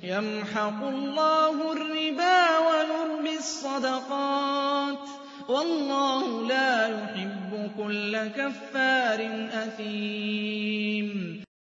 يَمْحَقُ اللَّهُ الرِّبَا وَيُرْبِي الصَّدَقَاتِ ۗ وَاللَّهُ لَا يُحِبُّ كُلَّ كَفَّارٍ أَثِيمٍ